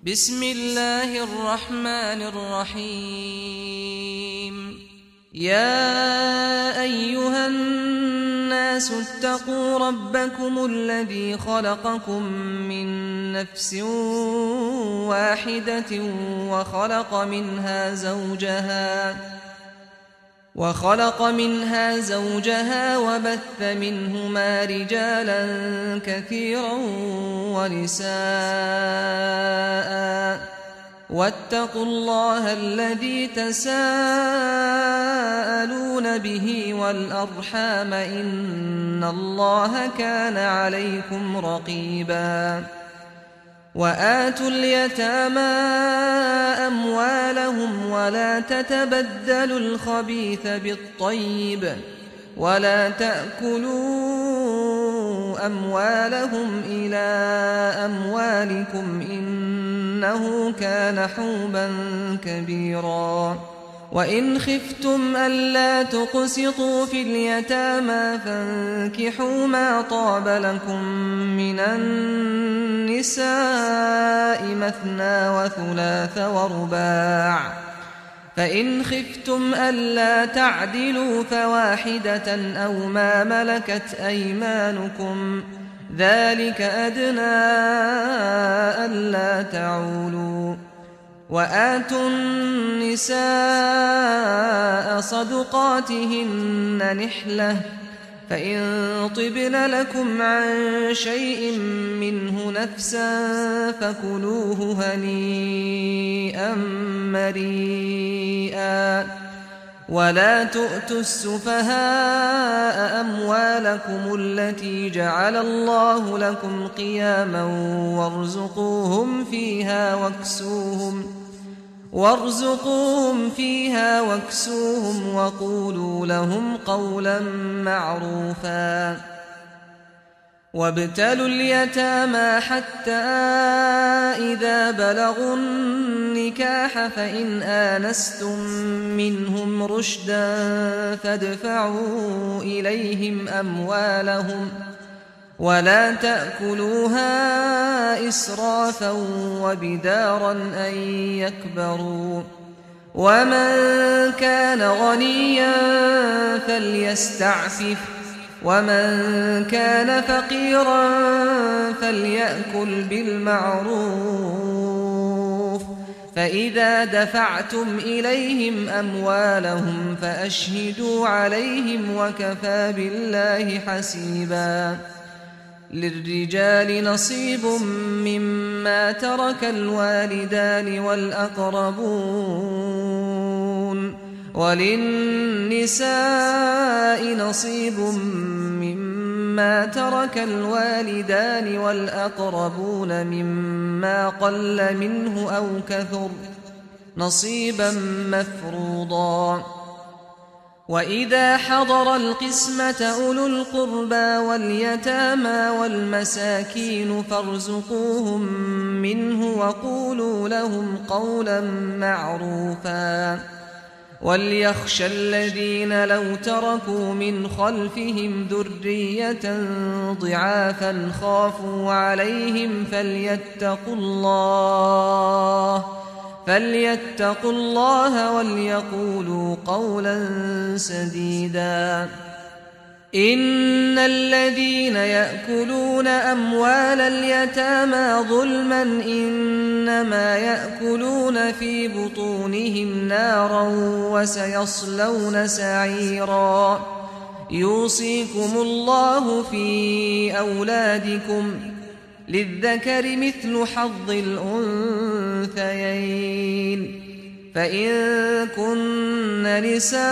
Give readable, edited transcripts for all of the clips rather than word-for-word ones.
بسم الله الرحمن الرحيم. يا أيها الناس اتقوا ربكم الذي خلقكم من نفس واحدة وخلق منها زوجها وبث منهما رجالا كثيرا ونساء، واتقوا الله الذي تساءلون به والأرحام إن الله كان عليكم رقيبا. وآتوا اليتامى أموالهم ولا تتبدلوا الخبيث بالطيب ولا تأكلوا أموالهم إلى أموالكم إنه كان حوبا كبيرا. وإن خفتم ألا تقسطوا في اليتامى فانكحوا ما طاب لكم من النساء مثنى وثلاث ورباع، فإن خفتم ألا تعدلوا فواحدة أو ما ملكت أيمانكم ذلك أدنى ألا تعولوا. وآتوا النساء صدقاتهن نحلة، فإن طبن لكم عن شيء منه نفسا فكلوه هنيئا مريئا. ولا تؤتوا السفهاء أموالكم التي جعل الله لكم قياما وارزقوهم فيها واكسوهم وقولوا لهم قولا معروفا. وابتلوا اليتامى حتى إذا بلغوا النكاح فإن آنستم منهم رشدا فادفعوا إليهم أموالهم ولا تأكلوها إسرافا وبدارا أن يكبروا. ومن كان غنيا فليستعفف ومن كان فقيرا فليأكل بالمعروف. فإذا دفعتم إليهم أموالهم فأشهدوا عليهم وكفى بالله حسيبا. للرجال نصيب مما ترك الوالدان والأقربون، وللنساء نصيب مما ترك الوالدان والأقربون مما قل منه أو كثر نصيبا مفروضا. وإذا حضر القسمة أولو القربى واليتامى والمساكين فارزقوهم منه وقولوا لهم قولا معروفا. وليخشى الذين لو تركوا من خلفهم ذرية ضعافا خافوا عليهم فليتقوا الله وليقولوا قولا سديدا. إن الذين يأكلون أموال اليتامى ظلما إنما يأكلون في بطونهم نارا وسيصلون سعيرا. يوصيكم الله في أولادكم للذكر مثل حظ الأنثيين، فإن كن نساء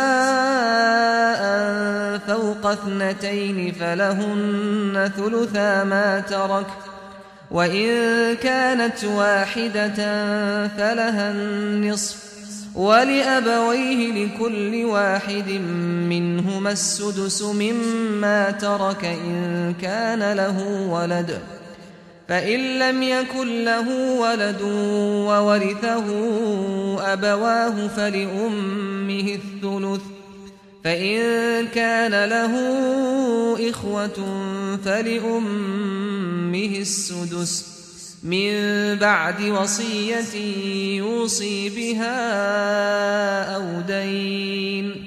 فوق 2 فلهن ثلثا ما ترك، وإن كانت واحدة فلها النصف، ولأبويه لكل واحد منهما السدس مما ترك إن كان له ولد، فإن لم يكن له ولد وورثه أبواه فلأمه الثلث، فإن كان له إخوة فلأمه السدس، من بعد وصية يوصي بها أو دين.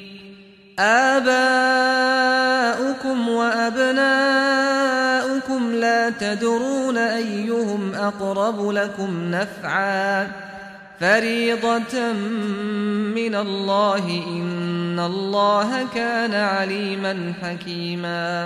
آباؤكم وأبناؤكم لا تدرون أيهم أقرب لكم نفعا فريضة من الله إن الله كان عليما حكيما.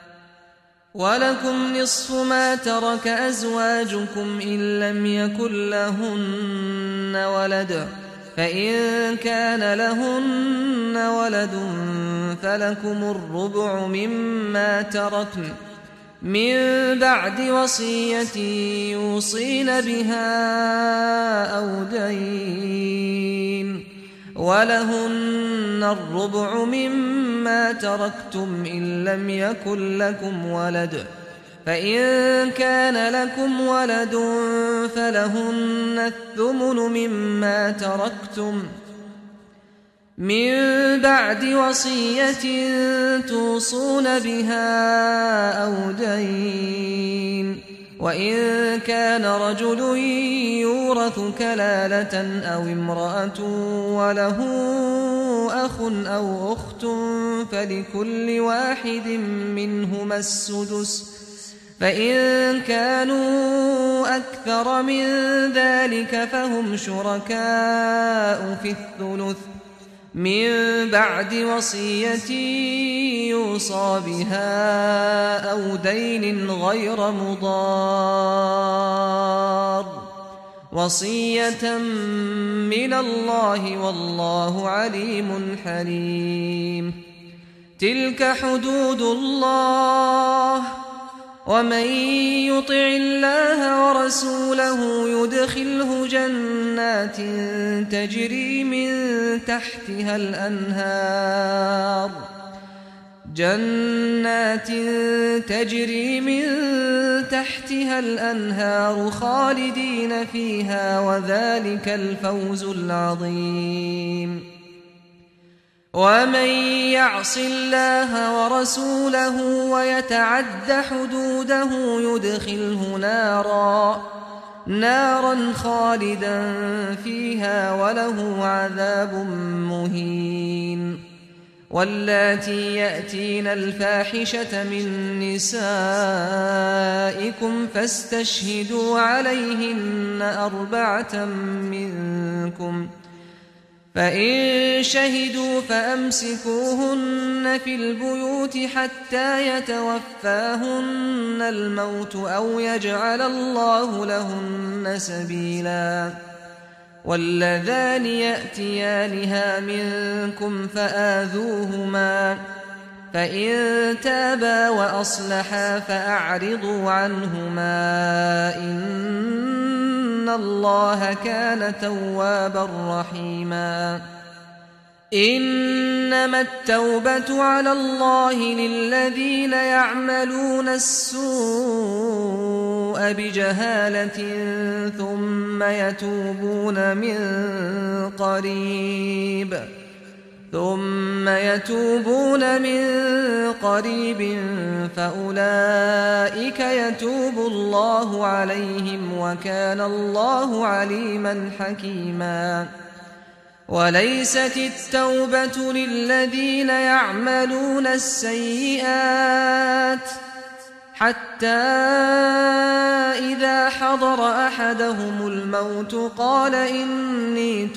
ولكم نصف ما ترك أزواجكم إن لم يكن لهن ولد، فإن كان لهن ولد فلكم الربع مما تركن من بعد وصية يوصين بها أو دين، ولهن الربع مما تركتم إن لم يكن لكم ولد، فإن كان لكم ولد فلهن الثمن مما تركتم من بعد وصية توصون بها أو دين. وإن كان رجل يورث كلالة أو امرأة وله أخ أو أخت فلكل واحد منهما السدس، فإن كانوا أكثر من ذلك فهم شركاء في الثلث من بعد وصية يوصى بها أو دين غير مضار، وصية من الله والله عليم حليم. تلك حدود الله، ومن يطع الله ورسوله يدخله جنات تجري من تحتها الأنهار خالدين فيها، وذلك الفوز العظيم. ومن يعص الله ورسوله ويتعد حدوده يدخله نارا خالدا فيها وله عذاب مهين. واللاتي يأتين الفاحشة من نسائكم فاستشهدوا عليهن 4 منكم، فإن شهدوا فأمسكوهن في البيوت حتى يتوفاهن الموت أو يجعل الله لهن سبيلا. واللذان يأتيانها منكم فآذوهما، فإن تابا وأصلحا فأعرضوا عنهما إن الله كان توابا رحيما. إنما التوبة على الله للذين يعملون السوء بجهالة ثم يتوبون من قريب فأولئك يتوب الله عليهم وكان الله عليما حكيما. وليست التوبة للذين يعملون السيئات حتى إذا حضر أحدهم الموت قال إني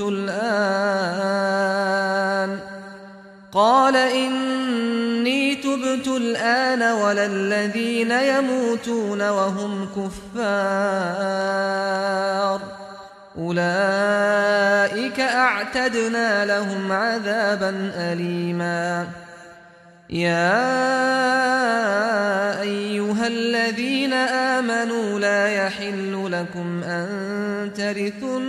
تبت الآن ولا الذين يموتون وهم كفار أولئك أعتدنا لهم عذابا أليما. يا أيها الذين آمنوا لا يحل لكم أن ترثوا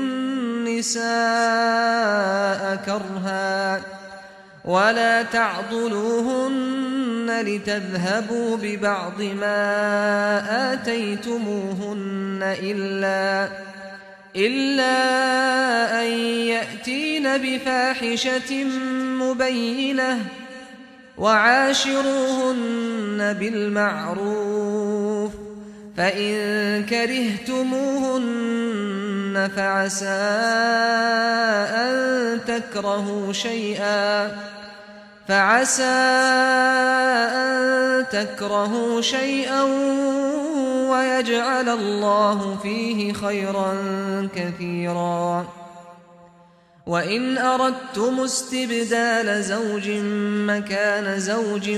النساء كرها ولا تعضلوهن لتذهبوا ببعض ما آتيتموهن إلا أن يأتين بفاحشة مبينة وعاشروهن بالمعروف فإن كرهتموهن فعسى أن تكرهوا شيئا ويجعل الله فيه خيرا كثيرا. وإن أردتم استبدال زوج مكان زوج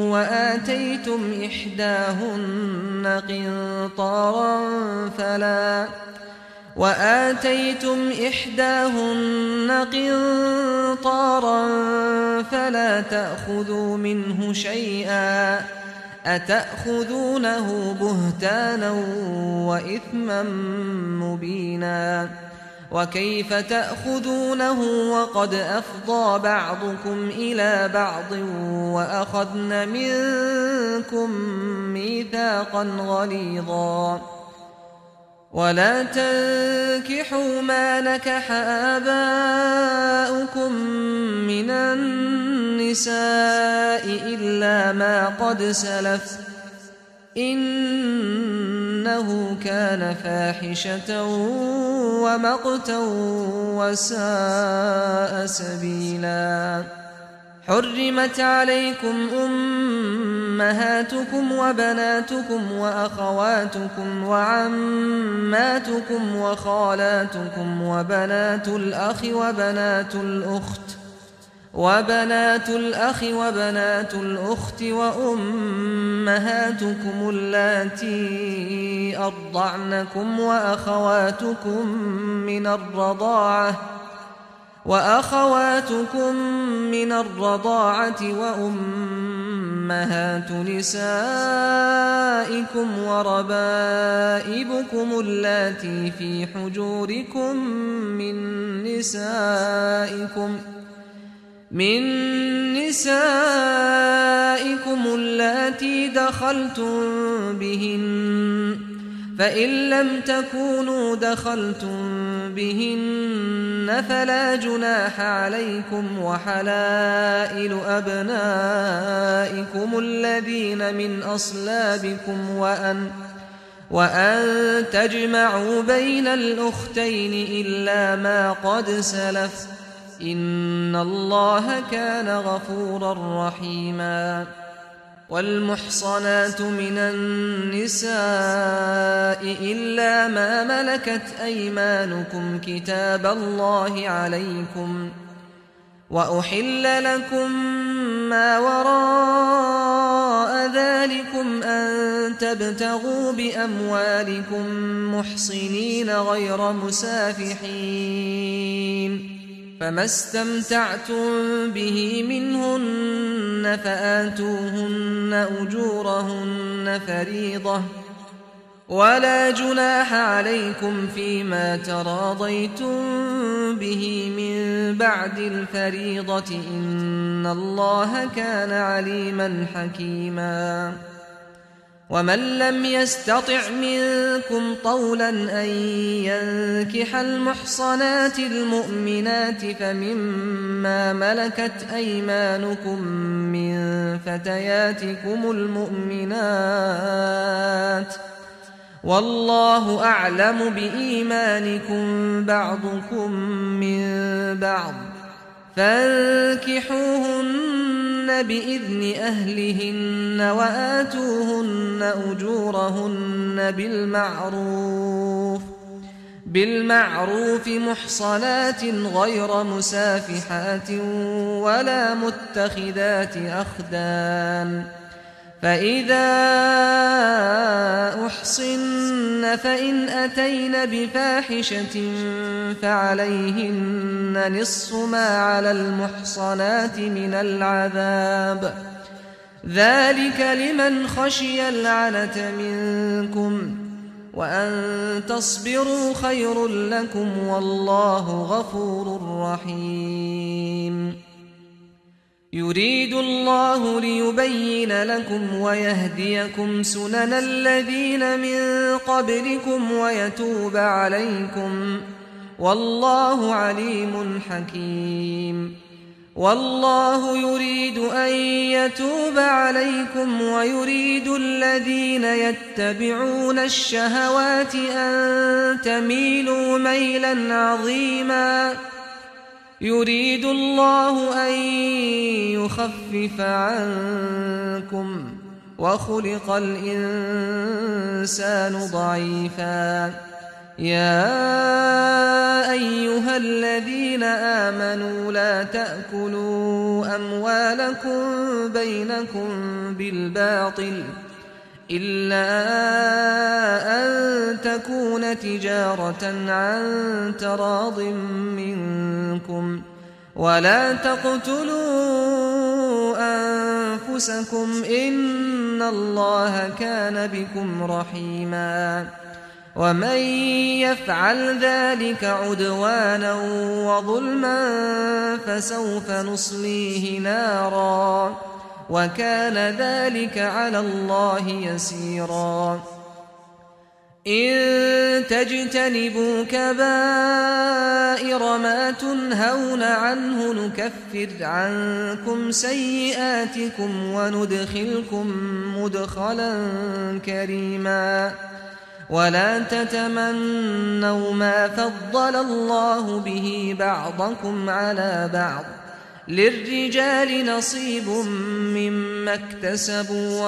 وآتيتم إحداهن قنطارا فلا تأخذوا منه شيئا أتأخذونه بهتانا وإثما مبينا. وكيف تأخذونه وقد أفضى بعضكم إلى بعض وأخذن منكم ميثاقا غليظا. ولا تنكحوا ما نكح آباؤكم من النساء إلا ما قد سلف إنه كان فاحشة ومقتا وساء سبيلا. حرمت عليكم أمهاتكم وبناتكم وأخواتكم وعماتكم وخالاتكم وبنات الأخ وبنات الأخت وأمهاتكم اللاتي أرضعنكم وأخواتكم من الرضاعة وأمهات نسائكم وربائبكم اللاتي في حجوركم من نسائكم اللاتي دخلتم بهن، فإن لم تكونوا دخلتم بهن فلا جناح عليكم. وحلائل أبنائكم الذين من أصلابكم وأن تجمعوا بين الأختين إلا ما قد سلف إن الله كان غفورا رحيما. والمحصنات من النساء إلا ما ملكت أيمانكم كتاب الله عليكم، وأحل لكم ما وراء ذلكم أن تبتغوا بأموالكم محصنين غير مسافحين، فما استمتعتم به منهن فآتوهن أجورهن فريضة، ولا جناح عليكم فيما تراضيتم به من بعد الفريضة إن الله كان عليما حكيما. ومن لم يستطع منكم طولا أن ينكح المحصنات المؤمنات فمما ملكت أيمانكم من فتياتكم المؤمنات، والله أعلم بإيمانكم بعضكم من بعض، فانكحوهن بإذن أهلهن وآتوهن أجورهن بالمعروف محصنات غير مسافحات ولا متخذات أخدان، فإذا أحصن فإن أتين بفاحشة فعليهن نصف ما على المحصنات من العذاب، ذلك لمن خشي العنة منكم، وأن تصبروا خير لكم والله غفور رحيم. يريد الله ليبين لكم ويهديكم سنن الذين من قبلكم ويتوب عليكم، والله عليم حكيم. والله يريد أن يتوب عليكم ويريد الذين يتبعون الشهوات أن تميلوا ميلا عظيما يريد الله أن يخفف عنكم وخلق الإنسان ضعيفا يا أيها الذين آمنوا لا تأكلوا أموالكم بينكم بالباطل إلا أن تكون تجارة عن تراض منكم ولا تقتلوا أنفسكم إن الله كان بكم رحيما ومن يفعل ذلك عدوانا وظلما فسوف نصليه نارا وكان ذلك على الله يسيرا إن تجتنبوا كبائر ما تنهون عنه نكفر عنكم سيئاتكم وندخلكم مدخلا كريما ولا تتمنوا ما فضل الله به بعضكم على بعض للرجال نصيب مما اكتسبوا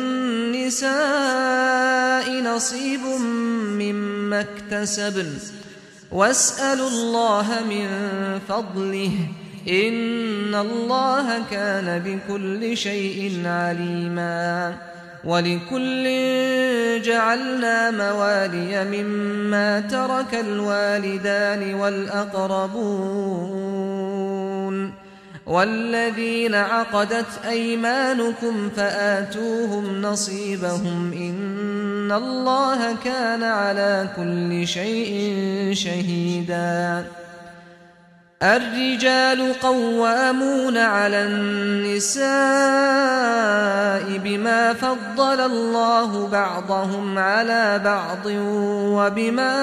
وللنساء نصيب مما اكتسبن واسألوا الله من فضله إن الله كان بكل شيء عليما ولكل جعلنا موالي مما ترك الوالدان والأقربون والذين عقدت أيمانكم فآتوهم نصيبهم إن الله كان على كل شيء شهيدا الرجال قوامون على النساء بما فضل الله بعضهم على بعض وبما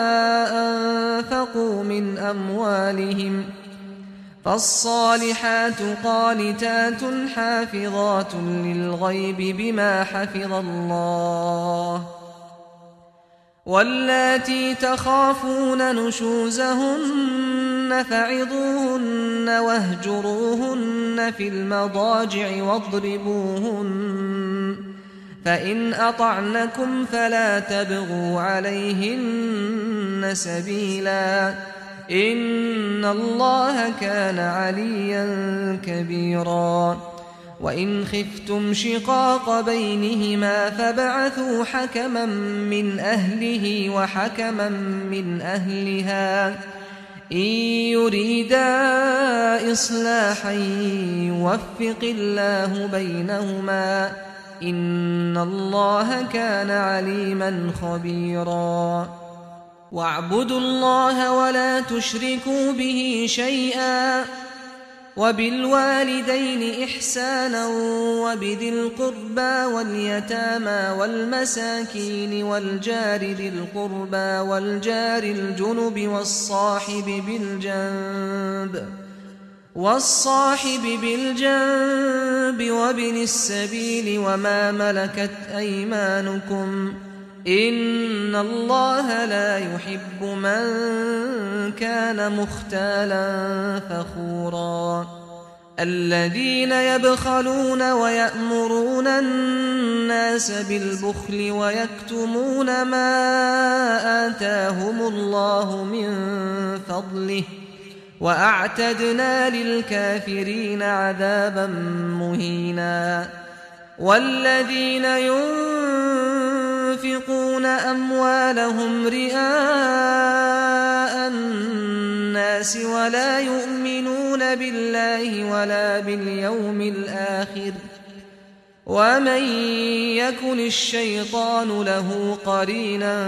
أنفقوا من أموالهم فالصالحات قانتات حافظات للغيب بما حفظ الله واللاتي تخافون نشوزهن فعظوهن واهجروهن في المضاجع واضربوهن فإن أطعنكم فلا تبغوا عليهن سبيلا إن الله كان عليا كبيرا وإن خفتم شقاق بينهما فابعثوا حكما من أهله وحكما من أهلها إن يريدا إصلاحا يوفق الله بينهما إن الله كان عليما خبيرا واعبدوا الله ولا تشركوا به شيئا وبالوالدين إحسانا وبذي القربى واليتامى والمساكين والجار ذي القربى والجار الجنب والصاحب بالجنب وابن السبيل وما ملكت أيمانكم إن الله لا يحب من كان مختالا فخورا الذين يبخلون ويأمرون الناس بالبخل ويكتمون ما آتاهم الله من فضله وأعتدنا للكافرين عذابا مهينا والذين ينفقون أموالهم رئاء الناس ولا يؤمنون بالله ولا باليوم الآخر ومن يكن الشيطان له قرينا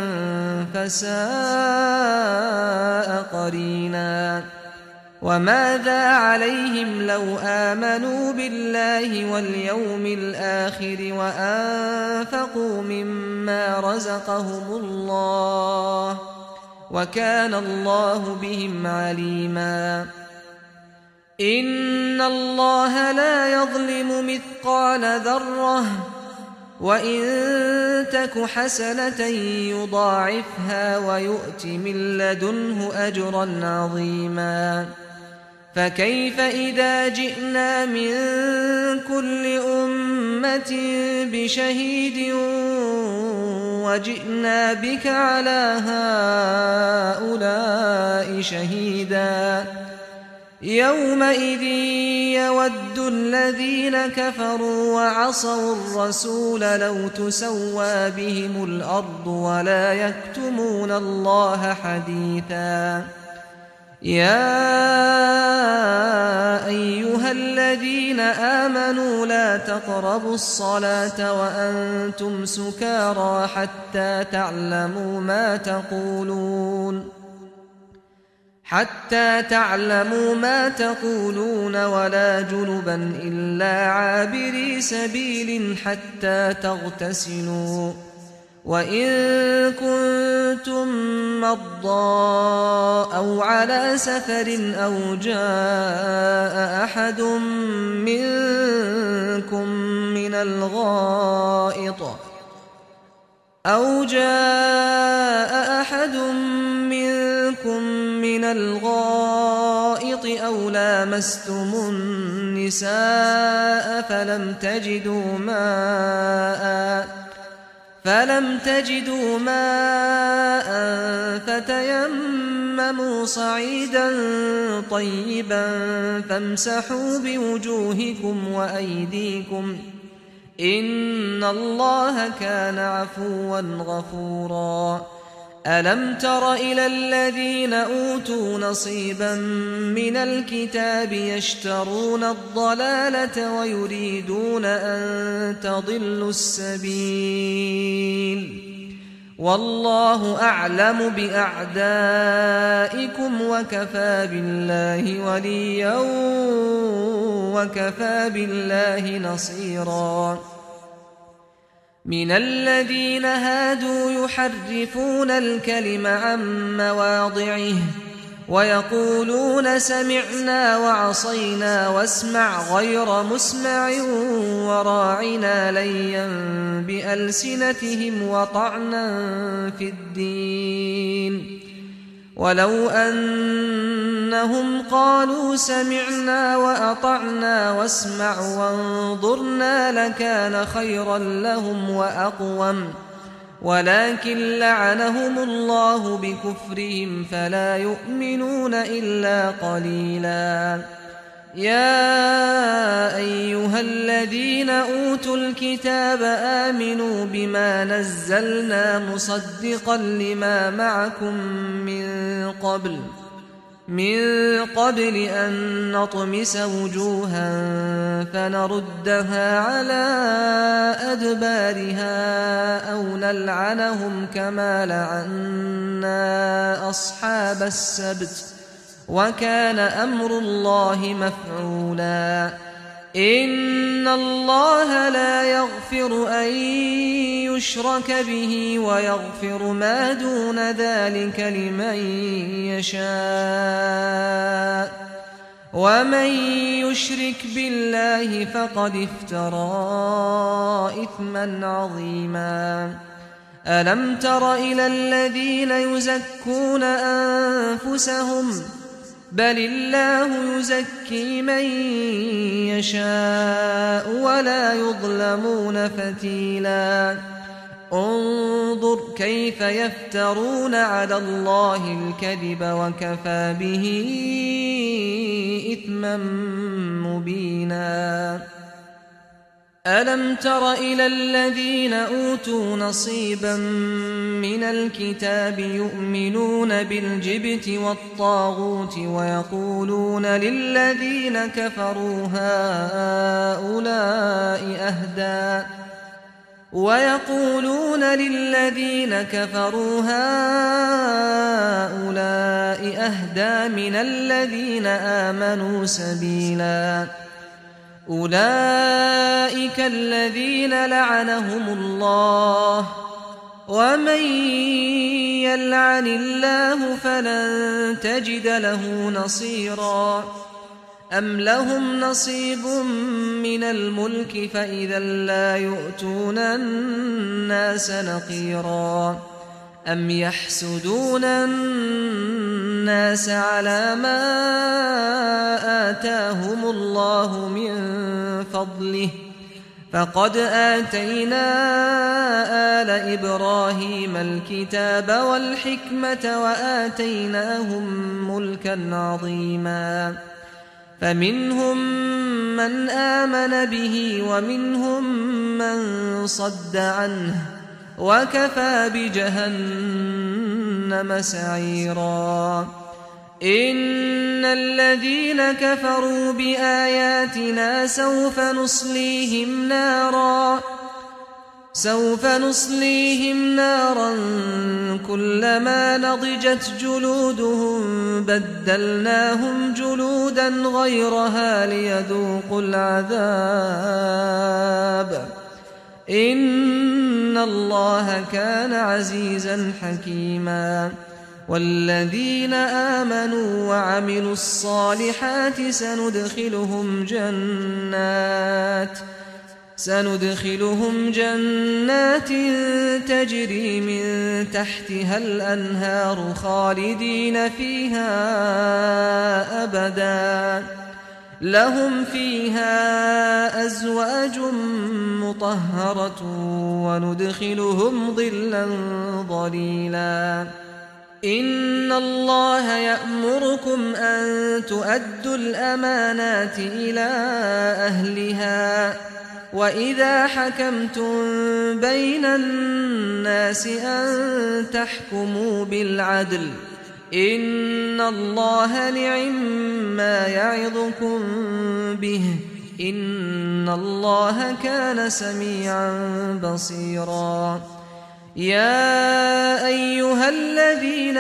فساء قرينا وماذا عليهم لو آمنوا بالله واليوم الآخر وأنفقوا مما رزقهم الله وكان الله بهم عليما إن الله لا يظلم مثقال ذرة وإن تك حسنة يضاعفها ويؤت من لدنه أجرا عظيما فكيف إذا جئنا من كل أمة بشهيد وجئنا بك على هؤلاء شهيدا يومئذ يود الذين كفروا وعصوا الرسول لو تسوى بهم الأرض ولا يكتمون الله حديثا يا أيها الذين آمنوا لا تقربوا الصلاة وأنتم سكارى حتى تعلموا ما تقولون ولا جنبا إلا عابري سبيل حتى تغتسلوا وإن كنتم مرضى أو على سفر أو جاء أحد منكم من الغائط أو لامستم النساء فلم تجدوا ماء فتيمموا صعيدا طيبا فامسحوا بوجوهكم وأيديكم إن الله كان عفوا غفورا ألم تر إلى الذين أوتوا نصيبا من الكتاب يشترون الضلالة ويريدون أن تضلوا السبيل والله أعلم بأعدائكم وكفى بالله وليا وكفى بالله نصيرا من الذين هادوا يحرفون الكلم عن مواضعه ويقولون سمعنا وعصينا واسمع غير مسمع وراعنا ليا بألسنتهم وطعنا في الدين ولو أنهم قالوا سمعنا وأطعنا واسمع وانظرنا لكان خيرا لهم وأقوم ولكن لعنهم الله بكفرهم فلا يؤمنون إلا قليلا يا أيها الذين أوتوا الكتاب آمنوا بما نزلنا مصدقا لما معكم من قبل أن نطمس وجوها فنردها على أدبارها أو نلعنهم كما لعنا أصحاب السبت وكان أمر الله مفعولا إن الله لا يغفر أن يشرك به ويغفر ما دون ذلك لمن يشاء ومن يشرك بالله فقد افترى إثما عظيما ألم تر إلى الذين يزكون أنفسهم بل الله يزكي من يشاء ولا يظلمون فتيلا انظر كيف يفترون على الله الكذب وكفى به إثما مبينا ألم تر إلى الذين أوتوا نصيبا من الكتاب يؤمنون بالجبت والطاغوت ويقولون للذين كفروا هؤلاء أهدى من الذين آمنوا سبيلا أولئك الذين لعنهم الله ومن يلعن الله فلن تجد له نصيرا أم لهم نصيب من الملك فإذا لا يؤتون الناس نقيرا أم يحسدون الناس على ما آتاهم الله من فضله فقد آتينا آل إبراهيم الكتاب والحكمة وآتيناهم ملكا عظيما فمنهم من آمن به ومنهم من صد عنه وكفى بجهنم سعيرا إن الذين كفروا بآياتنا سوف نصليهم نارا كلما نضجت جلودهم بدلناهم جلودا غيرها ليذوقوا العذاب إن الله كان عزيزا حكيما والذين آمنوا وعملوا الصالحات سندخلهم جنات تجري من تحتها الأنهار خالدين فيها أبدا لهم فيها أزواج مطهرة وندخلهم ظلا ظليلا إن الله يأمركم أن تؤدوا الأمانات إلى أهلها وإذا حكمتم بين الناس أن تحكموا بالعدل إن الله نعما يعظكم به إن الله كان سميعا بصيرا يا أيها الذين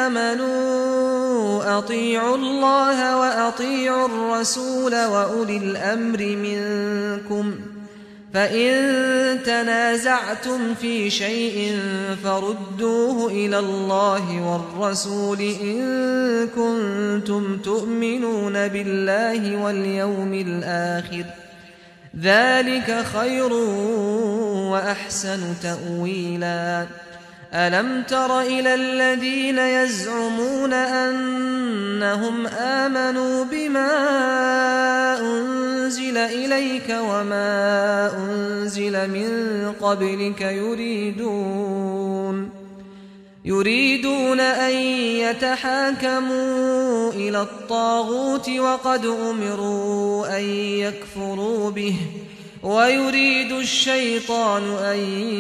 آمنوا أطيعوا الله وأطيعوا الرسول وأولي الأمر منكم فإن تنازعتم في شيء فردوه إلى الله والرسول إن كنتم تؤمنون بالله واليوم الآخر ذلك خير وأحسن تأويلا ألم تر إلى الذين يزعمون أنهم آمنوا بما أنزل إليك وما أنزل من قبلك يريدون أن يتحاكموا إلى الطاغوت وقد أمروا أن يكفروا به ويريد الشيطان أن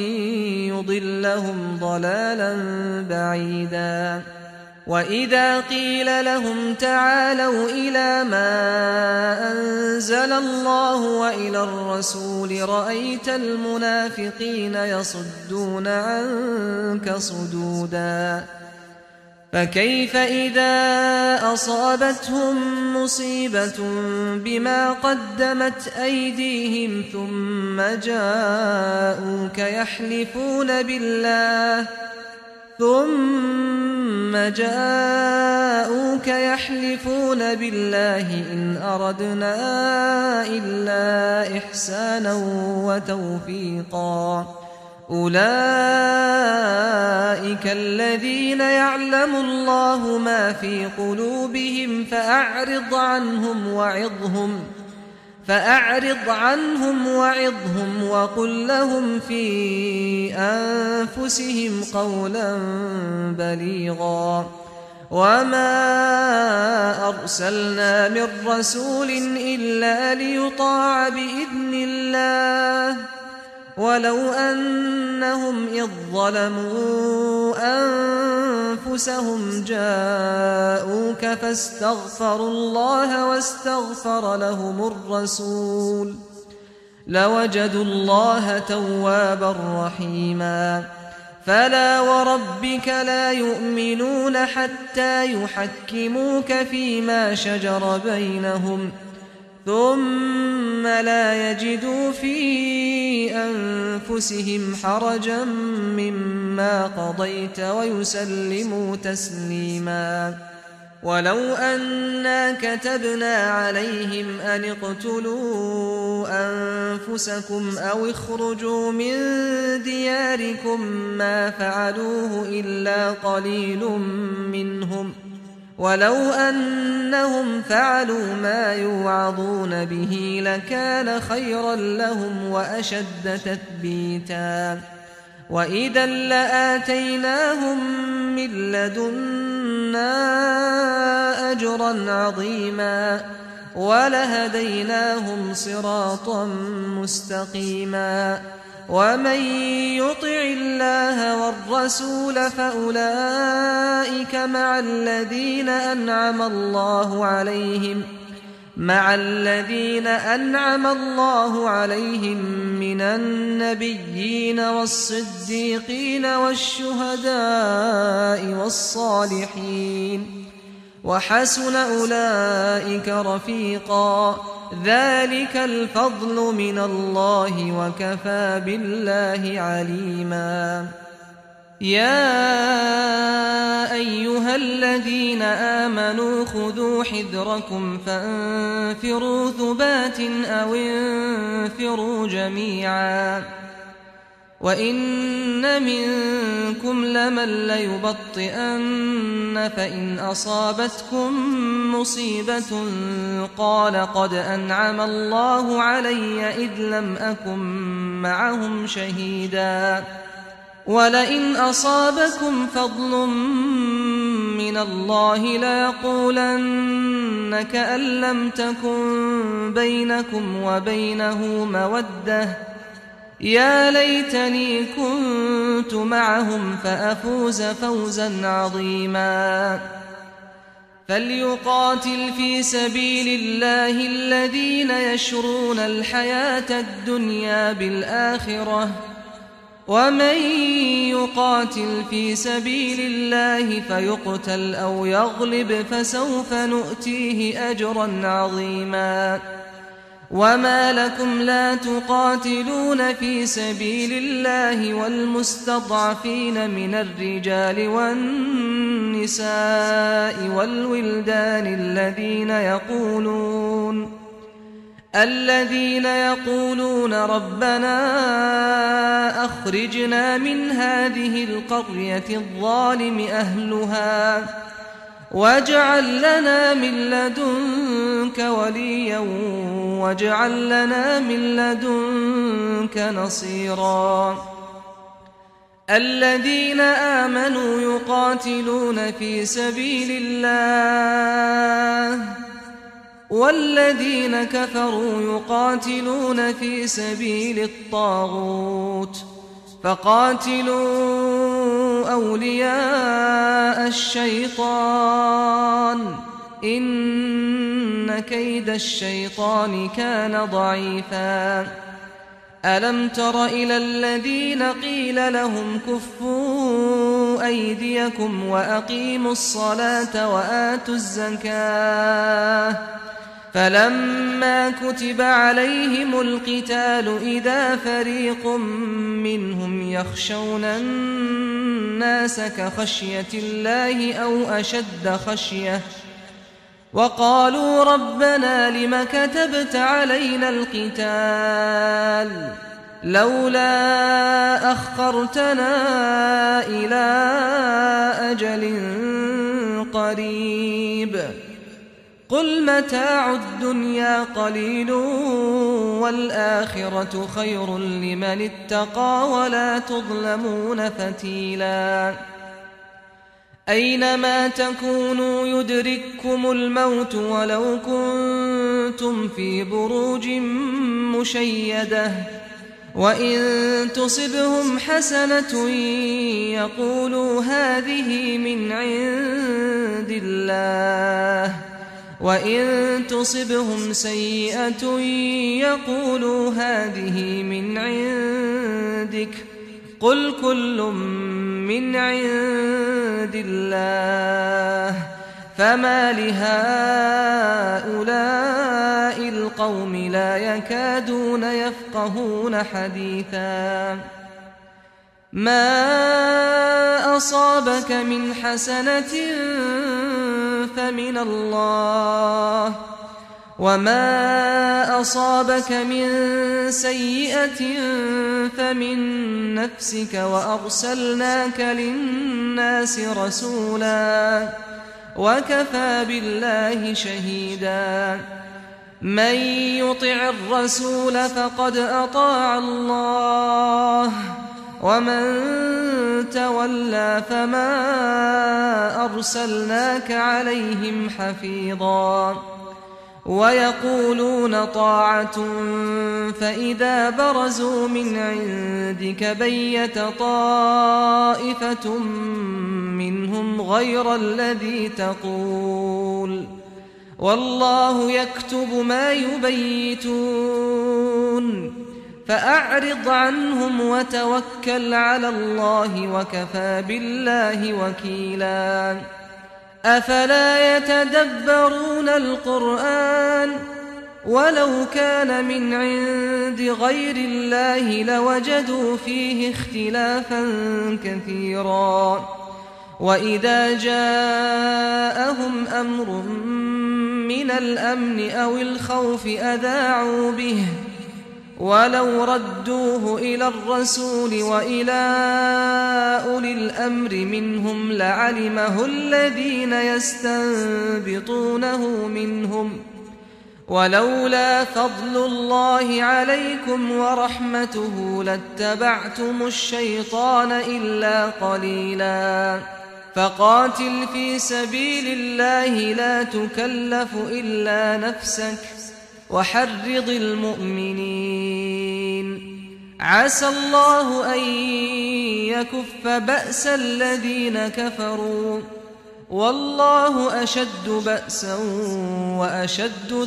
يضلهم ضلالا بعيدا وإذا قيل لهم تعالوا إلى ما أنزل الله وإلى الرسول رأيت المنافقين يصدون عنك صدودا فكيف إذا أصابتهم مصيبة بما قدمت أيديهم ثم جاءوك يحلفون بالله إن أردنا إلا إحسانا وتوفيقا أولئك الذين يعلم الله ما في قلوبهم فأعرض عنهم وعظهم وقل لهم في أنفسهم قولا بليغا وما أرسلنا من رسول إلا ليطاع بإذن الله ولو أنهم إذ ظلموا أنفسهم جاءوك فاستغفروا الله واستغفر لهم الرسول لوجدوا الله توابا رحيما فلا وربك لا يؤمنون حتى يحكموك فيما شجر بينهم ثم لا يجدوا في أنفسهم حرجا مما قضيت ويسلموا تسليما ولو أنا كتبنا عليهم أن اقتلوا أنفسكم أو اخرجوا من دياركم ما فعلوه إلا قليل منهم ولو أنهم فعلوا ما يوعظون به لكان خيرا لهم وأشد تثبيتا وإذا لآتيناهم من لدنا أجرا عظيما ولهديناهم صراطا مستقيما ومن يطع الله والرسول فأولئك مع الذين أنعم الله عليهم من النبيين والصديقين والشهداء والصالحين وحسن أولئك رفيقا ذلك الفضل من الله وكفى بالله عليما يا أيها الذين آمنوا خذوا حذركم فانفروا ثبات أو انفروا جميعا وإن منكم لمن ليبطئن فإن أصابتكم مصيبة قال قد أنعم الله علي إذ لم أكن معهم شهيدا ولئن أصابكم فضل من الله ليقولن كأن لم تكن بينكم وبينه مودة يا ليتني كنت معهم فأفوز فوزا عظيما فليقاتل في سبيل الله الذين يشرون الحياة الدنيا بالآخرة ومن يقاتل في سبيل الله فيقتل أو يغلب فسوف نؤتيه أجرا عظيما وما لكم لا تقاتلون في سبيل الله والمستضعفين من الرجال والنساء والولدان الذين يقولون ربنا أخرجنا من هذه القرية الظالم أهلها واجعل لنا من لدنك وليا واجعل لنا من لدنك نصيرا الذين آمنوا يقاتلون في سبيل الله والذين كفروا يقاتلون في سبيل الطاغوت فقاتلوا أولياء الشيطان إن كيد الشيطان كان ضعيفا ألم تر إلى الذين قيل لهم كفوا أيديكم وأقيموا الصلاة وآتوا الزكاة فلما كتب عليهم القتال إذا فريق منهم يخشون الناس كخشية الله أو أشد خشية وقالوا ربنا لم كتبت علينا القتال لولا أخرتنا إلى أجل قريب قل متاع الدنيا قليل والآخرة خير لمن اتقى ولا تظلمون فتيلا أينما تكونوا يدرككم الموت ولو كنتم في بروج مشيدة وإن تصبهم حسنة يقولوا هذه من عند الله وإن تصبهم سيئة يقولوا هذه من عندك قل كل من عند الله فما لهؤلاء القوم لا يكادون يفقهون حديثا ما أصابك من حسنة فمن الله، وما أصابك من سيئة فمن نفسك، وأرسلناك للناس رسولا وكفى بالله شهيدا. من يطع الرسول فقد أطاع الله، ومن تولى فما أرسلناك عليهم حفيظا. ويقولون طاعة فإذا برزوا من عندك بيت طائفة منهم غير الذي تقول، والله يكتب ما يبيتون. فأعرض عنهم وتوكل على الله، وكفى بالله وكيلا. أفلا يتدبرون القرآن؟ ولو كان من عند غير الله لوجدوا فيه اختلافا كثيرا. وإذا جاءهم أمر من الأمن أو الخوف أذاعوا به، ولو ردوه إلى الرسول وإلى أولي الأمر منهم لعلمه الذين يستنبطونه منهم، ولولا فضل الله عليكم ورحمته لاتبعتم الشيطان إلا قليلا. فقاتل في سبيل الله لا تكلف إلا نفسك، وحرض المؤمنين. عسى الله أن يكف بأس الذين كفروا، والله أشد بأسا وأشد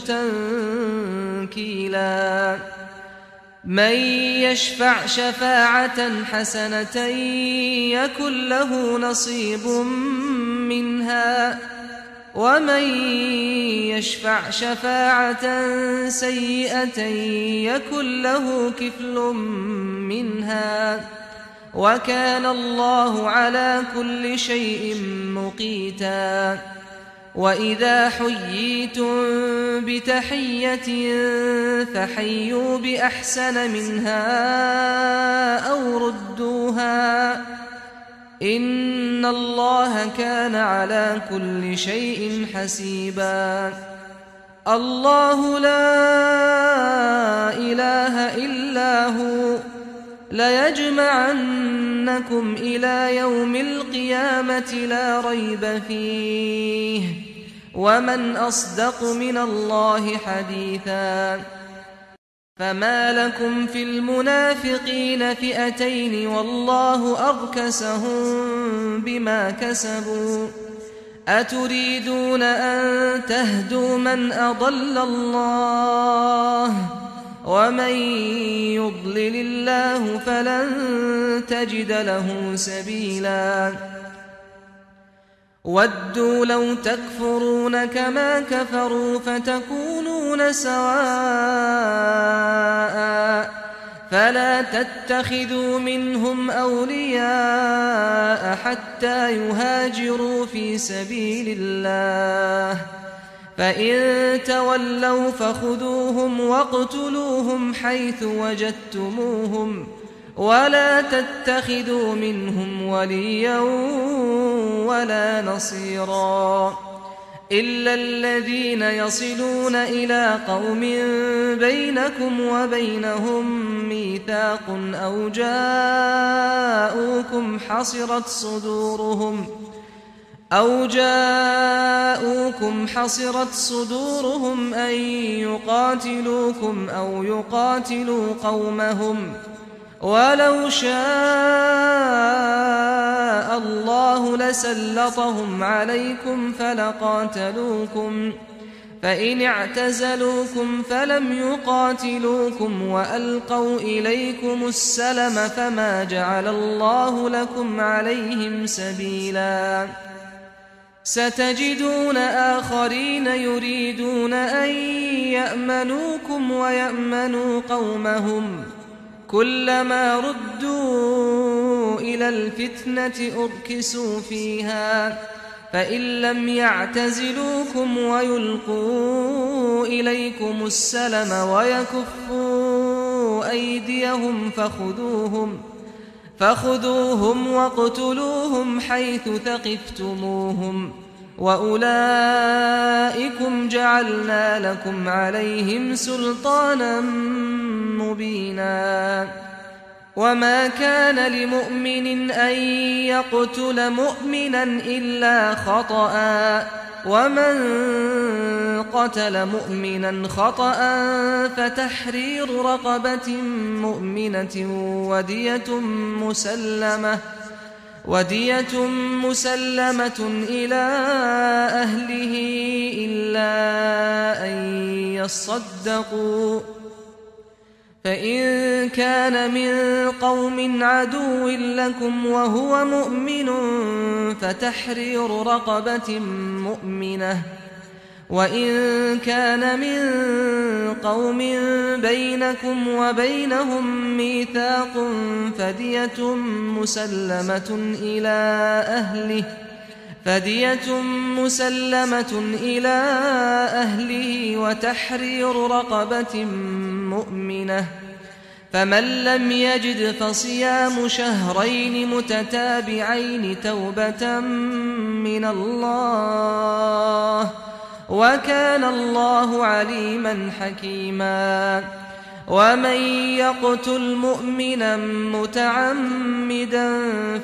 تنكيلا. من يشفع شفاعة حسنة يكن له نصيب منها، ومن يشفع شفاعة سيئة يكن له كفل منها، وكان الله على كل شيء مقيتا. وإذا حييتم بتحية فحيوا بأحسن منها أو ردوها، إن الله كان على كل شيء حسيبا. الله لا إله إلا هو، ليجمعنكم إلى يوم القيامة لا ريب فيه، ومن أصدق من الله حديثا. فما لكم في المنافقين فئتين والله أركسهم بما كسبوا، أتريدون أن تهدوا من أضل الله، ومن يضلل الله فلن تجد له سبيلا. ودوا لو تكفرون كما كفروا فتكونون سواء، فلا تتخذوا منهم أولياء حتى يهاجروا في سبيل الله، فإن تولوا فخذوهم واقتلوهم حيث وجدتموهم، ولا تتخذوا منهم وليا ولا نصيرا، إلا الذين يصلون إلى قوم بينكم وبينهم ميثاق أو جاءوكم حصرت صدورهم أن يقاتلوكم أو يقاتلوا قومهم، ولو شاء الله لسلطهم عليكم فلقاتلوكم، فإن اعتزلوكم فلم يقاتلوكم وألقوا إليكم السلم فما جعل الله لكم عليهم سبيلا. ستجدون آخرين يريدون أن يأمنوكم ويأمنوا قومهم، كلما ردوا إلى الفتنة أركسوا فيها فإن لم يعتزلوكم ويلقوا إليكم السلم ويكفوا أيديهم فخذوهم واقتلوهم حيث ثقفتموهم وأولئكم جعلنا لكم عليهم سلطانا مبينا وما كان لمؤمن أن يقتل مؤمنا إلا خطأ ومن قتل مؤمنا خطأ فتحرير رقبة مؤمنة ودية مسلمة إلى أهله إلا أن يصدقوا فإن كان من قوم عدو لكم وهو مؤمن فتحرير رقبة مؤمنة وإن كان من قوم بينكم وبينهم ميثاق فدية مسلمة إلى أهله وتحرير رقبة مؤمنة فمن لم يجد فصيام شهرين متتابعين توبة من الله وكان الله عليما حكيما ومن يقتل مؤمنا متعمدا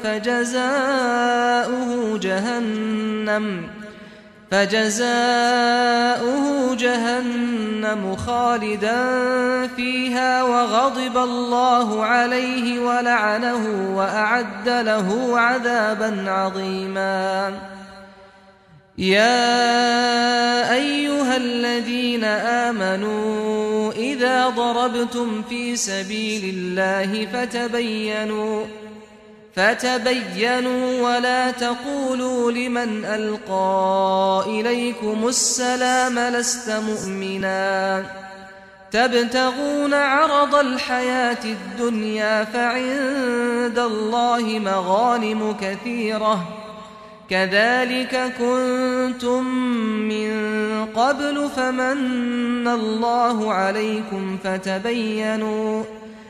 فجزاؤه جهنم خالدا فيها وغضب الله عليه ولعنه وأعد له عذابا عظيما يا أيها الذين آمنوا إذا ضربتم في سبيل الله فتبينوا ولا تقولوا لمن ألقى إليكم السلام لست مؤمنا تبتغون عرض الحياة الدنيا فعند الله مغانم كثيرة كذلك كنتم من قبل فمن الله عليكم فتبينوا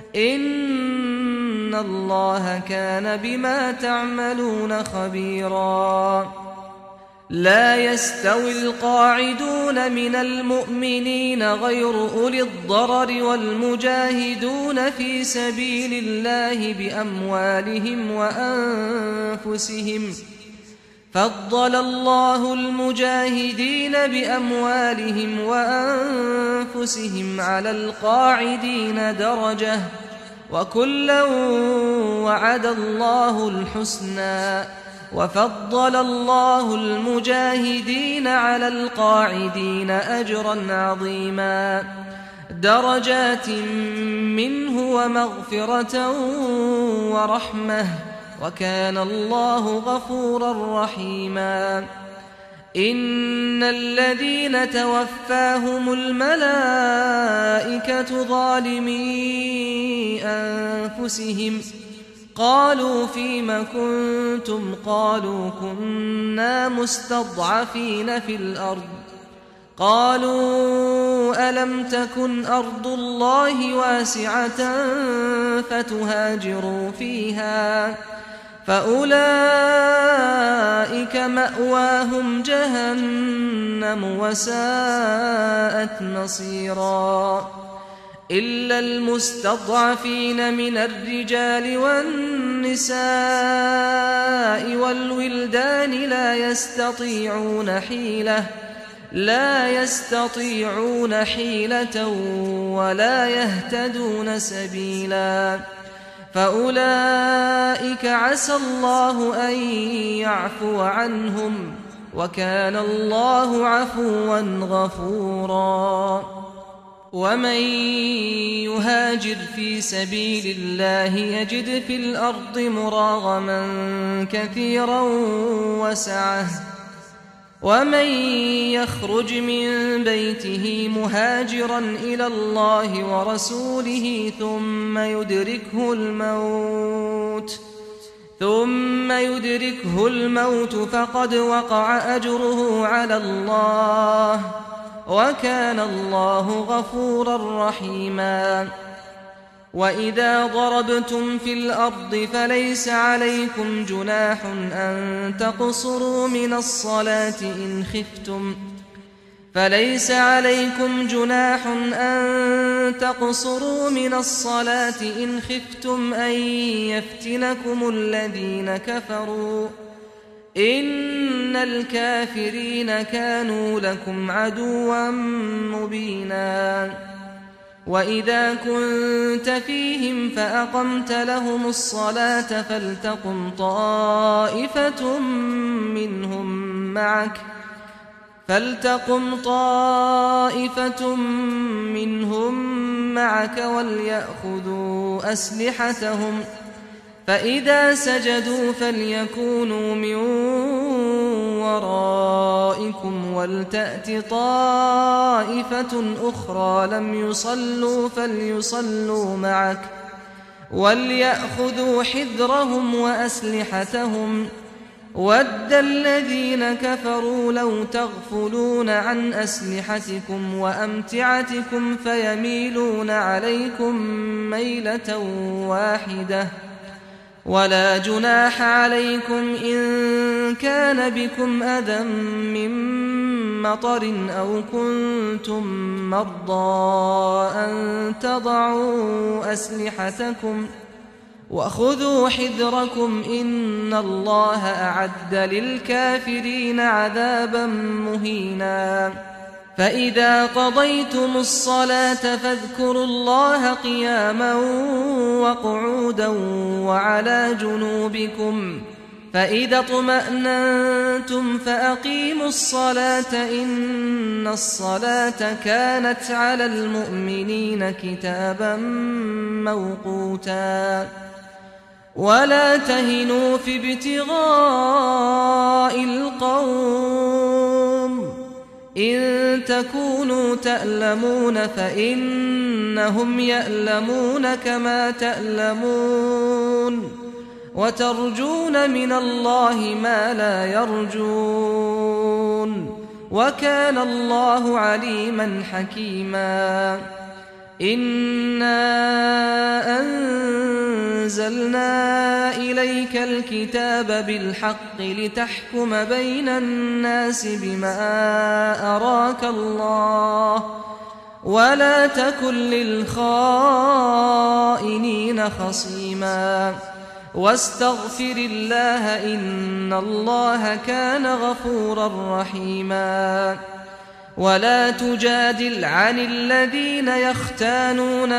إن الله كان بما تعملون خبيرا لا يستوي القاعدون من المؤمنين غير أولي الضرر والمجاهدون في سبيل الله بأموالهم وأنفسهم فضل الله المجاهدين بأموالهم وأنفسهم على القاعدين درجة وكلا وعد الله الحسنى وفضل الله المجاهدين على القاعدين أجرا عظيما درجات منه ومغفرة ورحمة وكان الله غفورا رحيما إن الذين توفاهم الملائكة ظالمي أنفسهم قالوا فيم كنتم قالوا كنا مستضعفين في الأرض قالوا ألم تكن أرض الله واسعة فتهاجروا فيها فأولئك مأواهم جهنم وساءت مصيرا إلا المستضعفين من الرجال والنساء والولدان لا يستطيعون حيلة ولا يهتدون سبيلا فأولئك عسى الله أن يعفو عنهم وكان الله عفوا غفورا ومن يهاجر في سبيل الله يجد في الأرض مراغما كثيرا وسعة ومن يخرج من بيته مهاجرا إلى الله ورسوله ثم يدركه الموت ثم يدركه الموت فقد وقع أجره على الله وكان الله غفورا رحيما وإذا ضربتم في الأرض فليس عليكم جناح أن تقصروا من الصلاة إن خفتم أن يفتنكم الذين كفروا إن الكافرين كانوا لكم عدوا مبينا وإذا كنت فيهم فأقمت لهم الصلاة فلتقم طائفة منهم معك وليأخذوا أسلحتهم فإذا سجدوا فليكونوا من ورائكم ولتأت طائفة أخرى لم يصلوا فليصلوا معك وليأخذوا حذرهم وأسلحتهم ود الذين كفروا لو تغفلون عن أسلحتكم وأمتعتكم فيميلون عليكم ميلة واحدة ولا جناح عليكم إن كان بكم أذى من مطر أو كنتم مرضى أن تضعوا أسلحتكم وخذوا حذركم إن الله أعد للكافرين عذابا مهينا فإذا قضيتم الصلاة فاذكروا الله قياما وقعودا وعلى جنوبكم فإذا اطمأننتم فأقيموا الصلاة إن الصلاة كانت على المؤمنين كتابا موقوتا ولا تهنوا في ابتغاء القوم إن تكونوا تألمون فإنهم يألمون كما تألمون وترجون من الله ما لا يرجون وكان الله عليما حكيما إنا أنزلنا إليك الكتاب بالحق لتحكم بين الناس بما أراك الله ولا تكن للخائنين خصيما واستغفر الله إن الله كان غفورا رحيما ولا تجادل عن الذين يختانون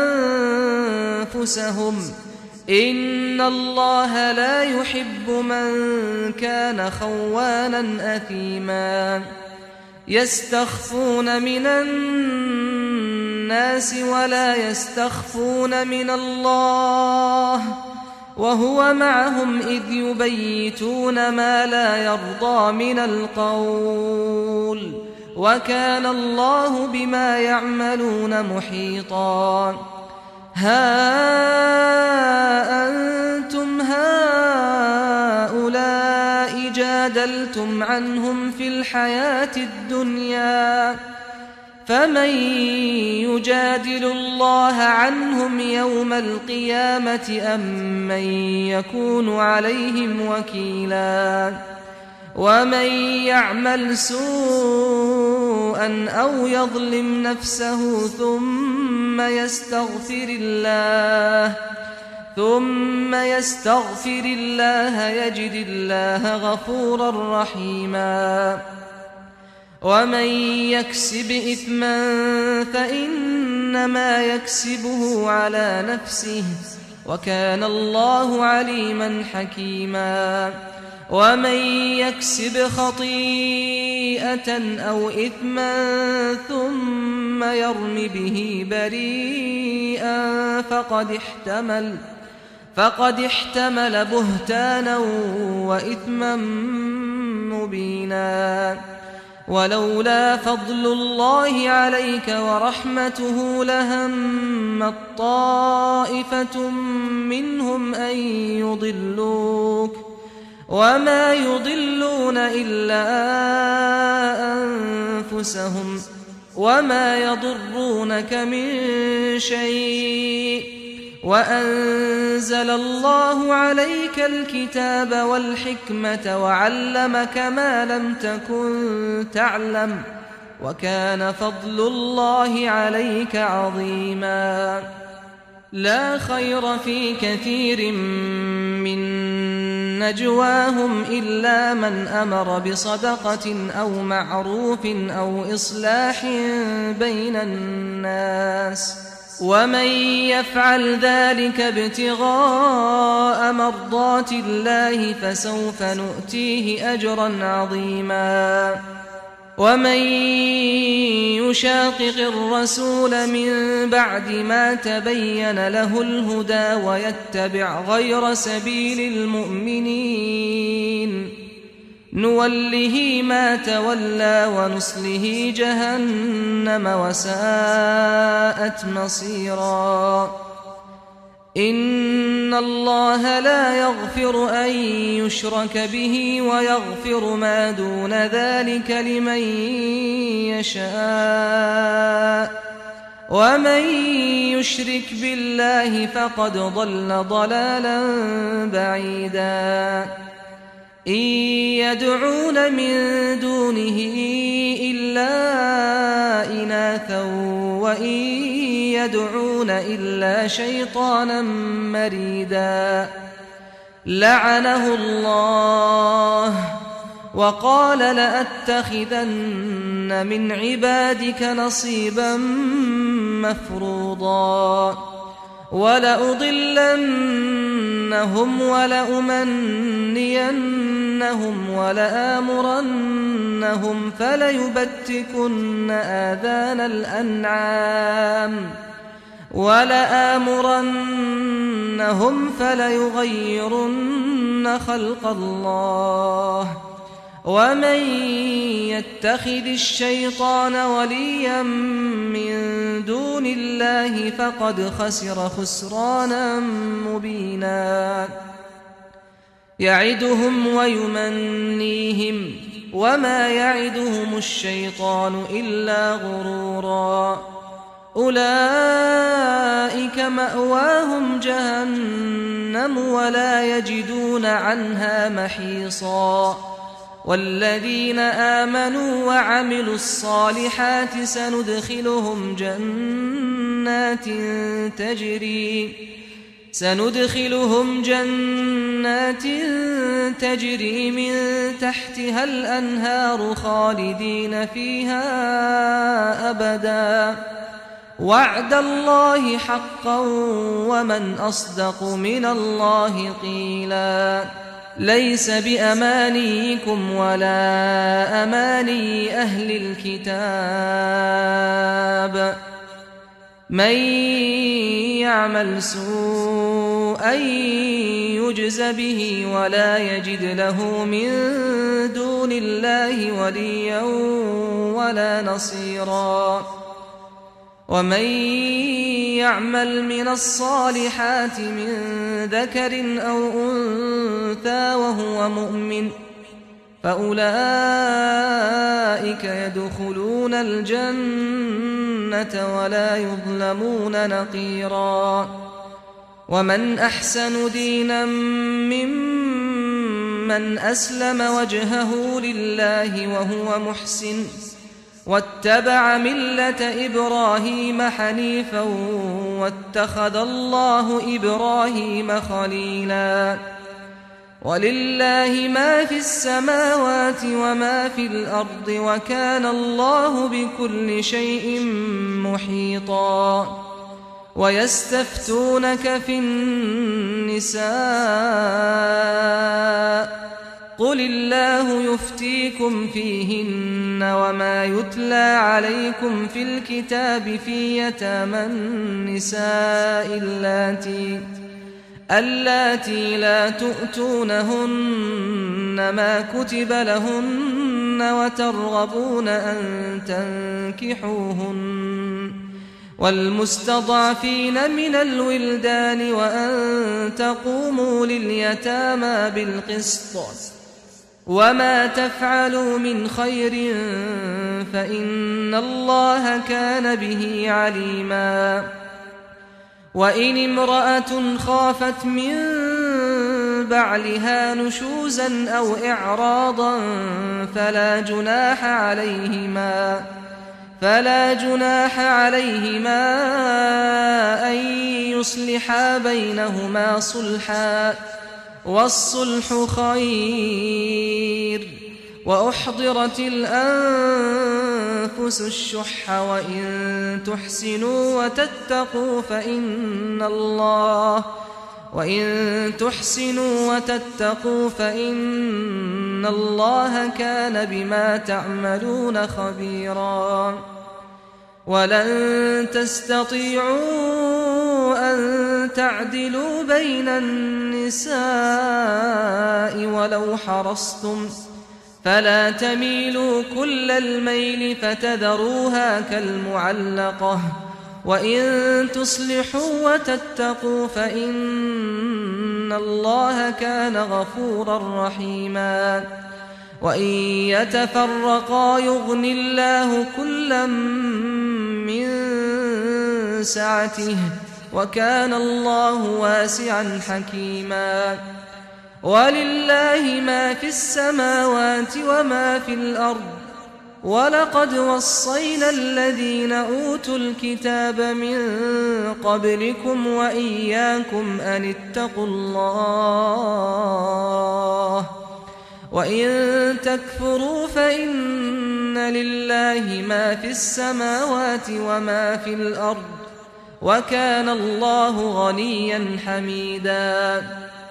أنفسهم إن الله لا يحب من كان خوانا أثيما يستخفون من الناس ولا يستخفون من الله وهو معهم إذ يبيتون ما لا يرضى من القول وكان الله بما يعملون محيطا ها أنتم هؤلاء جادلتم عنهم في الحياة الدنيا فمن يجادل الله عنهم يوم القيامة أم من يكون عليهم وكيلا ومن يعمل سوءا أو يظلم نفسه ثم يستغفر الله يجد الله غفورا رحيما ومن يكسب إثما فإنما يكسبه على نفسه وكان الله عليما حكيما ومن يكسب خطيئة أو إثما ثم يرم به بريئا فقد احتمل بهتانا وإثما مبينا ولولا فضل الله عليك ورحمته لهمت طائفة منهم أن يضلوك وما يضلون إلا أنفسهم وما يضرونك من شيء وأنزل الله عليك الكتاب والحكمة وعلمك ما لم تكن تعلم وكان فضل الله عليك عظيما لا خير في كثير من نجواهم إلا من أمر بصدقة أو معروف أو إصلاح بين الناس ومن يفعل ذلك ابتغاء مرضات الله فسوف نؤتيه أجرا عظيما ومن يشاقق الرسول من بعد ما تبين له الهدى ويتبع غير سبيل المؤمنين نوله ما تولى ونصله جهنم وساءت مصيرا إن الله لا يغفر أن يشرك به ويغفر ما دون ذلك لمن يشاء ومن يشرك بالله فقد ضل ضلالا بعيدا إن يدعون من دونه إلا إناثا وإن يدعون إلا شيطانا مريدا لعنه الله وقال لأتخذن من عبادك نصيبا مفروضا ولأضلنهم ولأمنينهم ولآمرنهم فليبتكن آذان الأنعام ولآمرنهم فليغيرن خلق الله ومن يتخذ الشيطان وليا من دون الله فقد خسر خسرانا مبينا يعدهم ويمنيهم وما يعدهم الشيطان إلا غرورا أولئك مأواهم جهنم ولا يجدون عنها محيصا والذين آمنوا وعملوا الصالحات سندخلهم جنات تجري من تحتها الأنهار خالدين فيها أبدا وعد الله حقا ومن أصدق من الله قيلا ليس بأمانيكم ولا أماني أهل الكتاب من يعمل سوءا يجز به ولا يجد له من دون الله وليا ولا نصيرا ومن يعمل من الصالحات من ذكر أو أنثى وهو مؤمن فأولئك يدخلون الجنة ولا يظلمون نقيرا ومن أحسن دينا ممن أسلم وجهه لله وهو محسن واتبع ملة إبراهيم حنيفا واتخذ الله إبراهيم خليلا ولله ما في السماوات وما في الأرض وكان الله بكل شيء محيطا ويستفتونك في النساء قل الله يفتيكم فيهن وما يتلى عليكم في الكتاب في يتامى النساء اللاتي لا تؤتونهن ما كتب لهن وترغبون أن تنكحوهن والمستضعفين من الولدان وأن تقوموا لليتامى بالقسط وما تفعلوا من خير فإن الله كان به عليما وإن امرأة خافت من بعلها نشوزا أو إعراضا فلا جناح عليهما أن يصلحا بينهما صلحا والصلح خير وأحضرت الأنفس الشح وإن تحسنوا وتتقوا فإن الله كان بما تعملون خبيرا ولن تستطيعوا أن تعدلوا بين النساء ولو حرصتم فلا تميلوا كل الميل فتذروها كالمعلقة وإن تصلحوا وتتقوا فإن الله كان غفورا رحيما وإن يتفرقا يغن الله كلا من سعته وكان الله واسعا حكيما ولله ما في السماوات وما في الأرض ولقد وصينا الذين أوتوا الكتاب من قبلكم وإياكم أن اتقوا الله وإن تكفروا فإن لله ما في السماوات وما في الأرض وكان الله غنيا حميدا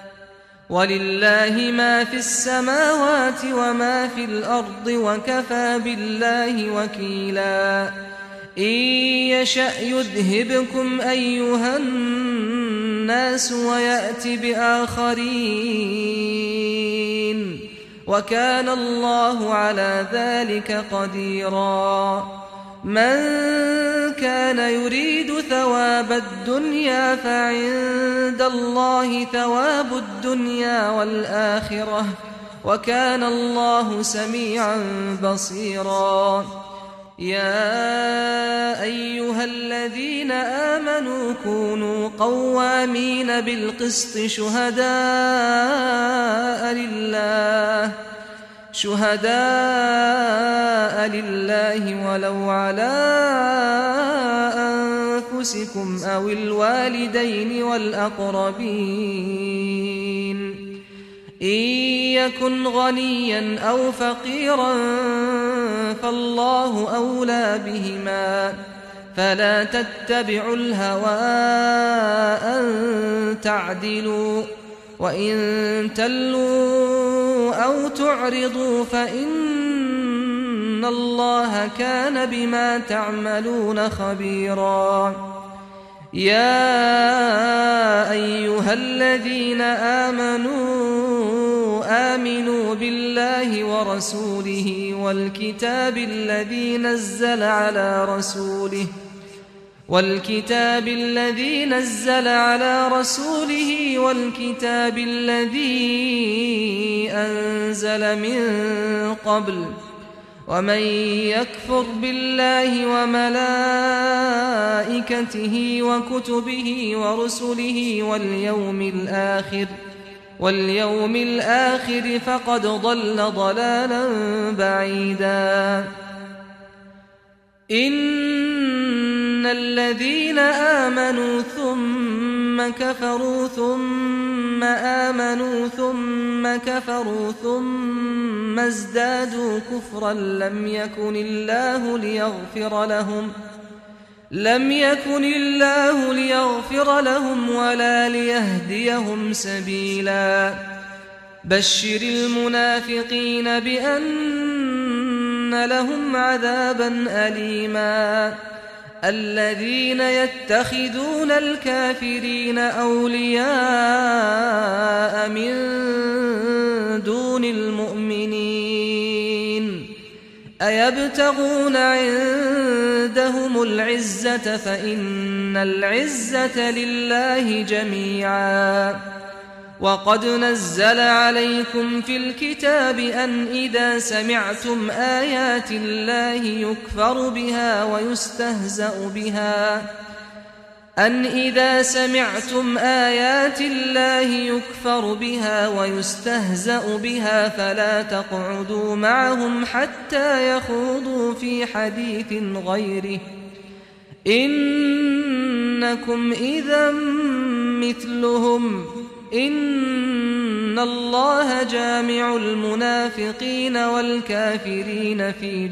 ولله ما في السماوات وما في الأرض وكفى بالله وكيلا إن يشأ يذهبكم أيها الناس ويأت بآخرين وكان الله على ذلك قديرا من كان يريد ثواب الدنيا فعند الله ثواب الدنيا والآخرة وكان الله سميعا بصيرا يا أيها الذين آمنوا كونوا قوامين بالقسط شهداء لله ولو على أنفسكم أو الوالدين والأقربين إن يكن غنيا أو فقيرا فالله أولى بهما فلا تتبعوا الهوى أن تعدلوا وإن تلوا أو تعرضوا فإن الله كان بما تعملون خبيرا يا أيها الذين آمنوا بالله ورسوله والكتاب الذي نزل على رسوله والكتاب الذي أنزل من قبل ومن يكفر بالله وملائكته وكتبه ورسله واليوم الآخر فقد ضل ضلالا بعيدا إن الذين آمنوا ثم كفروا ثم آمنوا ثم كفروا ثم ازدادوا كفرا لم يكن الله ليغفر لهم ولا ليهديهم سبيلا بشر المنافقين بأن لهم عذابا أليما الذين يتخذون الكافرين أولياء من دون المؤمنين أيبتغون عندهم العزة فإن العزة لله جميعا وقد نزل عليكم في الكتاب أن إذا سمعتم آيات الله يكفر بها ويستهزأ بها فلا تقعدوا معهم حتى يخوضوا في حديث غيره إنكم إذا مثلهم إن الله جامع المنافقين والكافرين في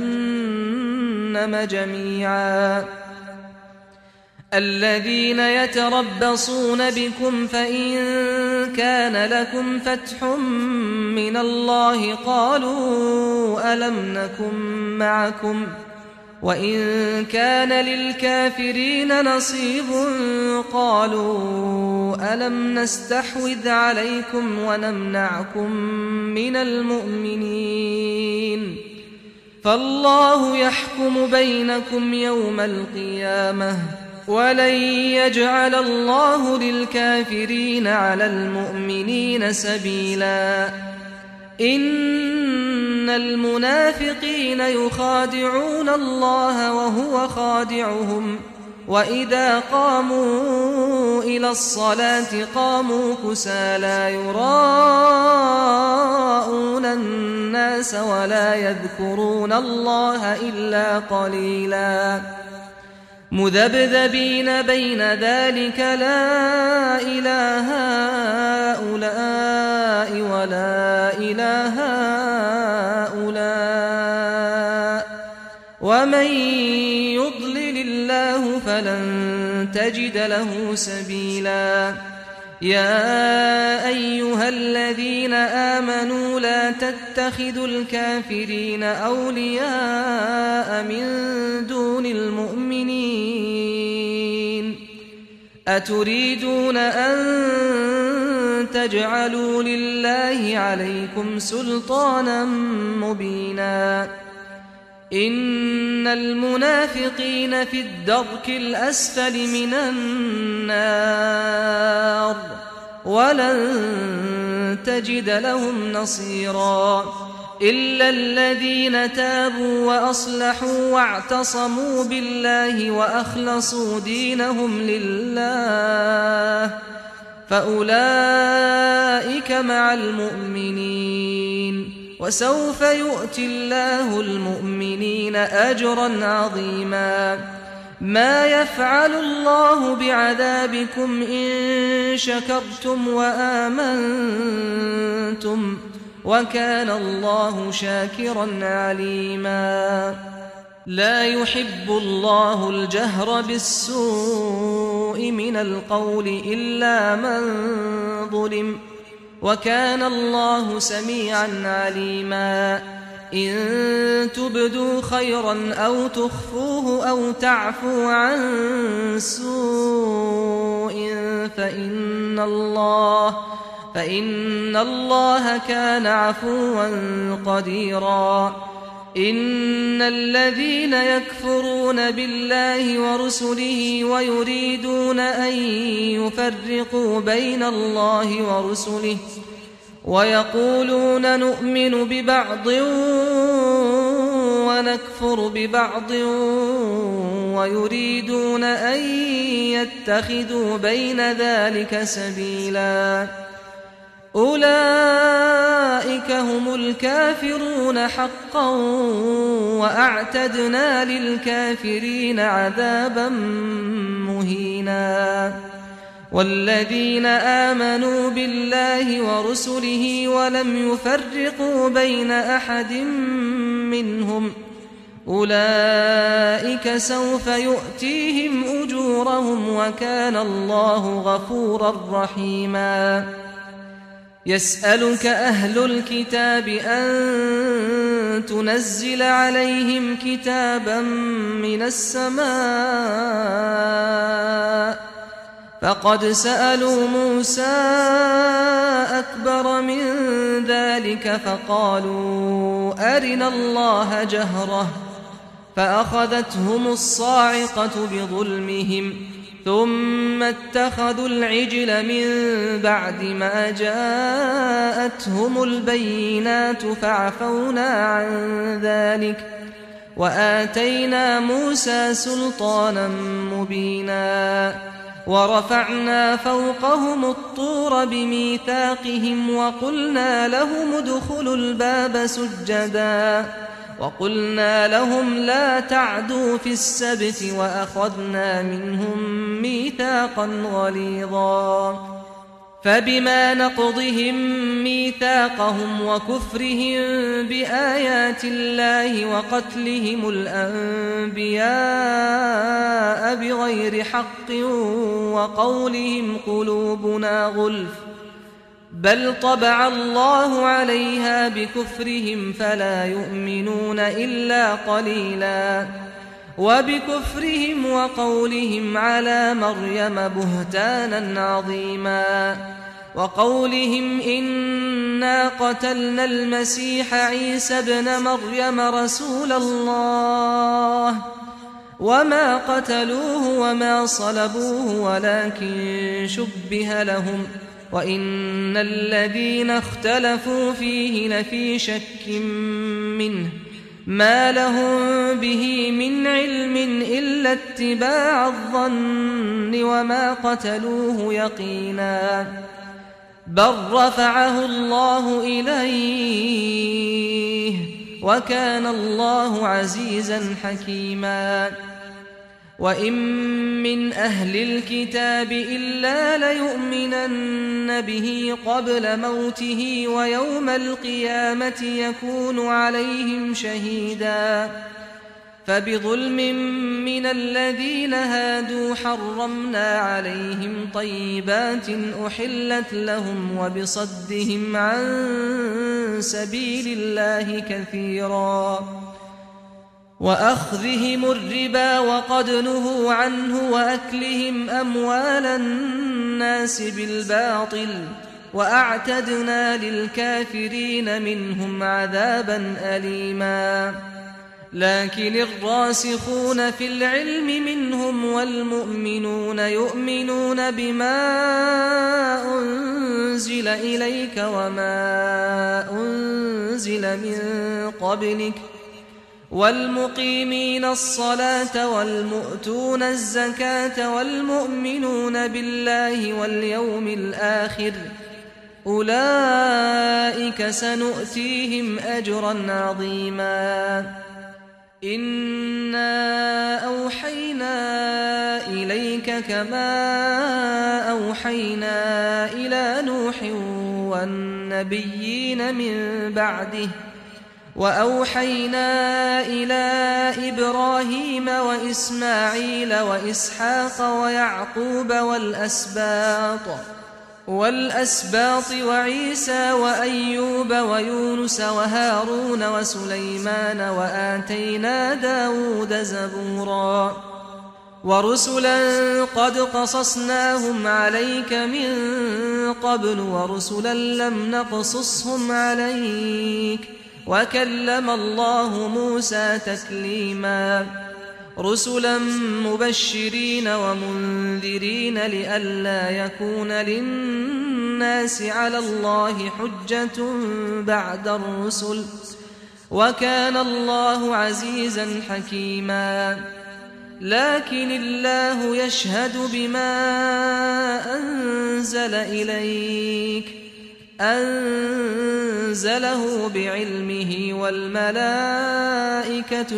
جهنم جميعا الذين يتربصون بكم فإن كان لكم فتح من الله قالوا ألم نكن معكم وإن كان للكافرين نصيب قالوا ألم نستحوذ عليكم ونمنعكم من المؤمنين فالله يحكم بينكم يوم القيامة ولن يجعل الله للكافرين على المؤمنين سبيلا إن المنافقين يخادعون الله وهو خادعهم وإذا قاموا إلى الصلاة قاموا كسالى يراءون الناس ولا يذكرون الله إلا قليلا مذبذبين بين ذلك لا إله هؤلاء ولا إله هؤلاء ومن يضلل الله فلن تجد له سبيلا يا أيها الذين آمنوا لا تتخذوا الكافرين أولياء من دون المؤمنين أتريدون أن تجعلوا لله عليكم سلطانا مبينا إن المنافقين في الدرك الأسفل من النار ولن تجد لهم نصيرا إلا الذين تابوا وأصلحوا واعتصموا بالله وأخلصوا دينهم لله فأولئك مع المؤمنين وسوف يؤتي الله المؤمنين أجرا عظيما ما يفعل الله بعذابكم إن شكرتم وآمنتم وكان الله شاكرا عليما لا يحب الله الجهر بالسوء من القول إلا من ظلم وكان الله سميعا عليما إن تبدوا خيرا أو تخفوه أو تعفوا عن سوء فإن الله كان عفوا قديرا إن الذين يكفرون بالله ورسله ويريدون أن يفرقوا بين الله ورسله ويقولون نؤمن ببعض ونكفر ببعض ويريدون أن يتخذوا بين ذلك سبيلا أولئك هم الكافرون حقا وأعتدنا للكافرين عذابا مهينا والذين آمنوا بالله ورسله ولم يفرقوا بين أحد منهم أولئك سوف يؤتيهم أجورهم وكان الله غفورا رحيما يسألك أهل الكتاب أن تنزل عليهم كتابا من السماء فقد سألوا موسى أكبر من ذلك فقالوا أرنا الله جهرة فأخذتهم الصاعقة بظلمهم ثم اتخذوا العجل من بعد ما جاءتهم البينات فعفونا عن ذلك وآتينا موسى سلطانا مبينا ورفعنا فوقهم الطور بميثاقهم وقلنا لهم ادخلوا الباب سجدا وقلنا لهم لا تعدوا في السبت وأخذنا منهم ميثاقا غليظا فبما نقضهم ميثاقهم وكفرهم بآيات الله وقتلهم الأنبياء بغير حق وقولهم قلوبنا غلف بل طبع الله عليها بكفرهم فلا يؤمنون إلا قليلا وبكفرهم وقولهم على مريم بهتانا عظيما وقولهم إنا قتلنا المسيح عيسى ابن مريم رسول الله وما قتلوه وما صلبوه ولكن شبه لهم وإن الذين اختلفوا فيه لفي شك منه ما لهم به من علم إلا اتباع الظن وما قتلوه يقينا بل رفعه الله إليه وكان الله عزيزا حكيما وإن من أهل الكتاب إلا ليؤمنن به قبل موته ويوم القيامة يكون عليهم شهيدا فبظلم من الذين هادوا حرمنا عليهم طيبات أحلت لهم وبصدهم عن سبيل الله كثيرا وأخذهم الربا وقد نهوا عنه وأكلهم أموال الناس بالباطل وأعتدنا للكافرين منهم عذابا أليما لكن الراسخون في العلم منهم والمؤمنون يؤمنون بما أنزل إليك وما أنزل من قبلك والمقيمين الصلاة والمؤتون الزكاة والمؤمنون بالله واليوم الآخر أولئك سنؤتيهم أجرا عظيما إنا أوحينا إليك كما أوحينا إلى نوح والنبيين من بعده وأوحينا إلى إبراهيم وإسماعيل وإسحاق ويعقوب والأسباط وعيسى وأيوب ويونس وهارون وسليمان وآتينا داود زبورا ورسلا قد قصصناهم عليك من قبل ورسلا لم نقصصهم عليك وكلم الله موسى تكليما رسلا مبشرين ومنذرين لئلا يكون للناس على الله حجة بعد الرسل وكان الله عزيزا حكيما لكن الله يشهد بما أنزل إليك أنزله بعلمه والملائكة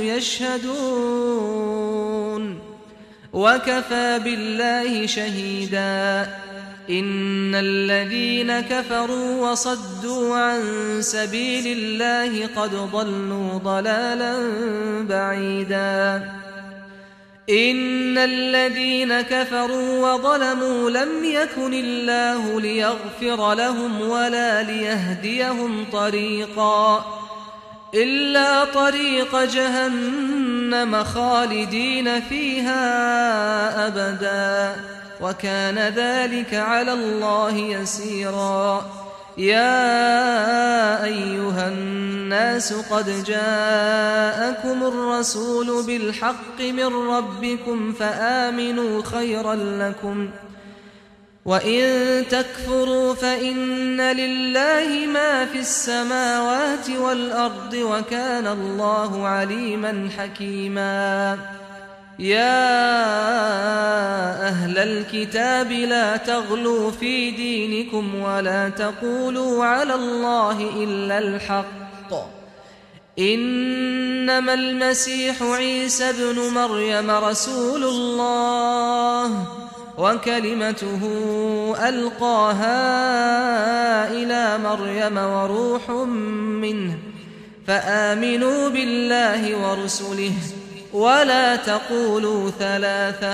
يشهدون وكفى بالله شهيدا إن الذين كفروا وصدوا عن سبيل الله قد ضلوا ضلالا بعيدا إن الذين كفروا وظلموا لم يكن الله ليغفر لهم ولا ليهديهم طريقا إلا طريق جهنم خالدين فيها أبدا وكان ذلك على الله يسيرا يا أيها الناس قد جاءكم الرسول بالحق من ربكم فآمنوا خيرا لكم وإن تكفروا فإن لله ما في السماوات والأرض وكان الله عليما حكيما يا أهل الكتاب لا تغلوا في دينكم ولا تقولوا على الله إلا الحق إنما المسيح عيسى ابن مريم رسول الله وكلمته ألقاها إلى مريم وروح منه فآمنوا بالله ورسله ولا تقولوا ثلاثة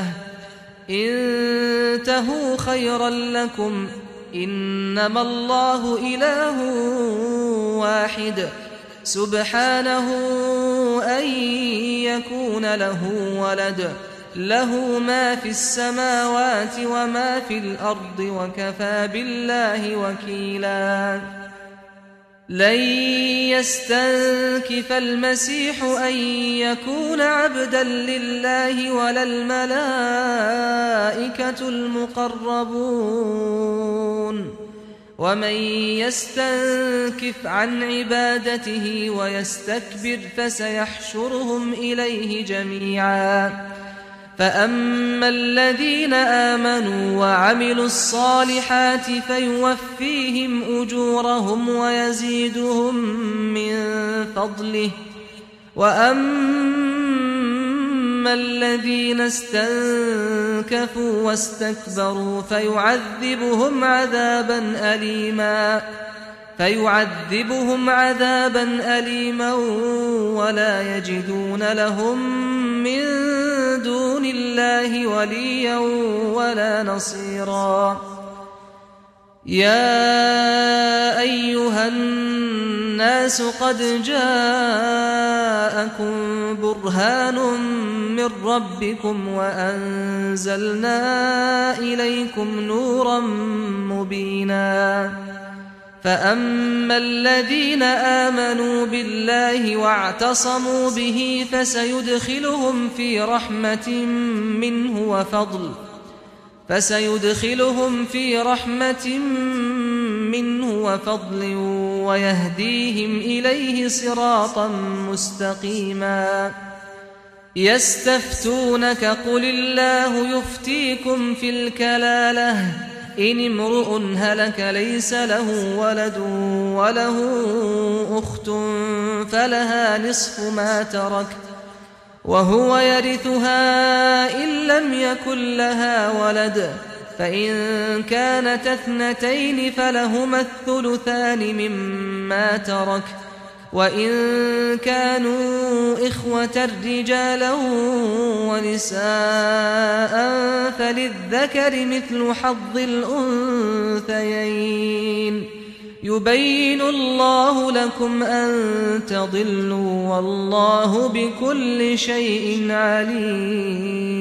انتهوا خيرا لكم إنما الله إله واحد سبحانه أن يكون له ولد له ما في السماوات وما في الأرض وكفى بالله وكيلا لن يستنكف المسيح أن يكون عبدا لله ولا الملائكة المقربون ومن يستنكف عن عبادته ويستكبر فسيحشرهم إليه جميعا فأما الذين آمنوا وعملوا الصالحات فيوفيهم أجورهم ويزيدهم من فضله وأما الذين استنكفوا واستكبروا فيعذبهم عذابا أليما ولا يجدون لهم من دون الله وليا ولا نصيرا يا أيها الناس قد جاءكم برهان من ربكم وأنزلنا إليكم نورا مبينا فأما الذين آمنوا بالله واعتصموا به فسيدخلهم في رحمة منه وفضل ويهديهم إليه صراطا مستقيما يستفتونك قل الله يفتيكم في الكلالة إن امرؤ هلك ليس له ولد وله أخت فلها نصف ما ترك وهو يرثها إن لم يكن لها ولد فإن كانت اثنتين فلهما الثلثان مما ترك وإن كانوا إخوة رجالا ونساء فللذكر مثل حظ الأنثيين يبين الله لكم أن تضلوا والله بكل شيء عليم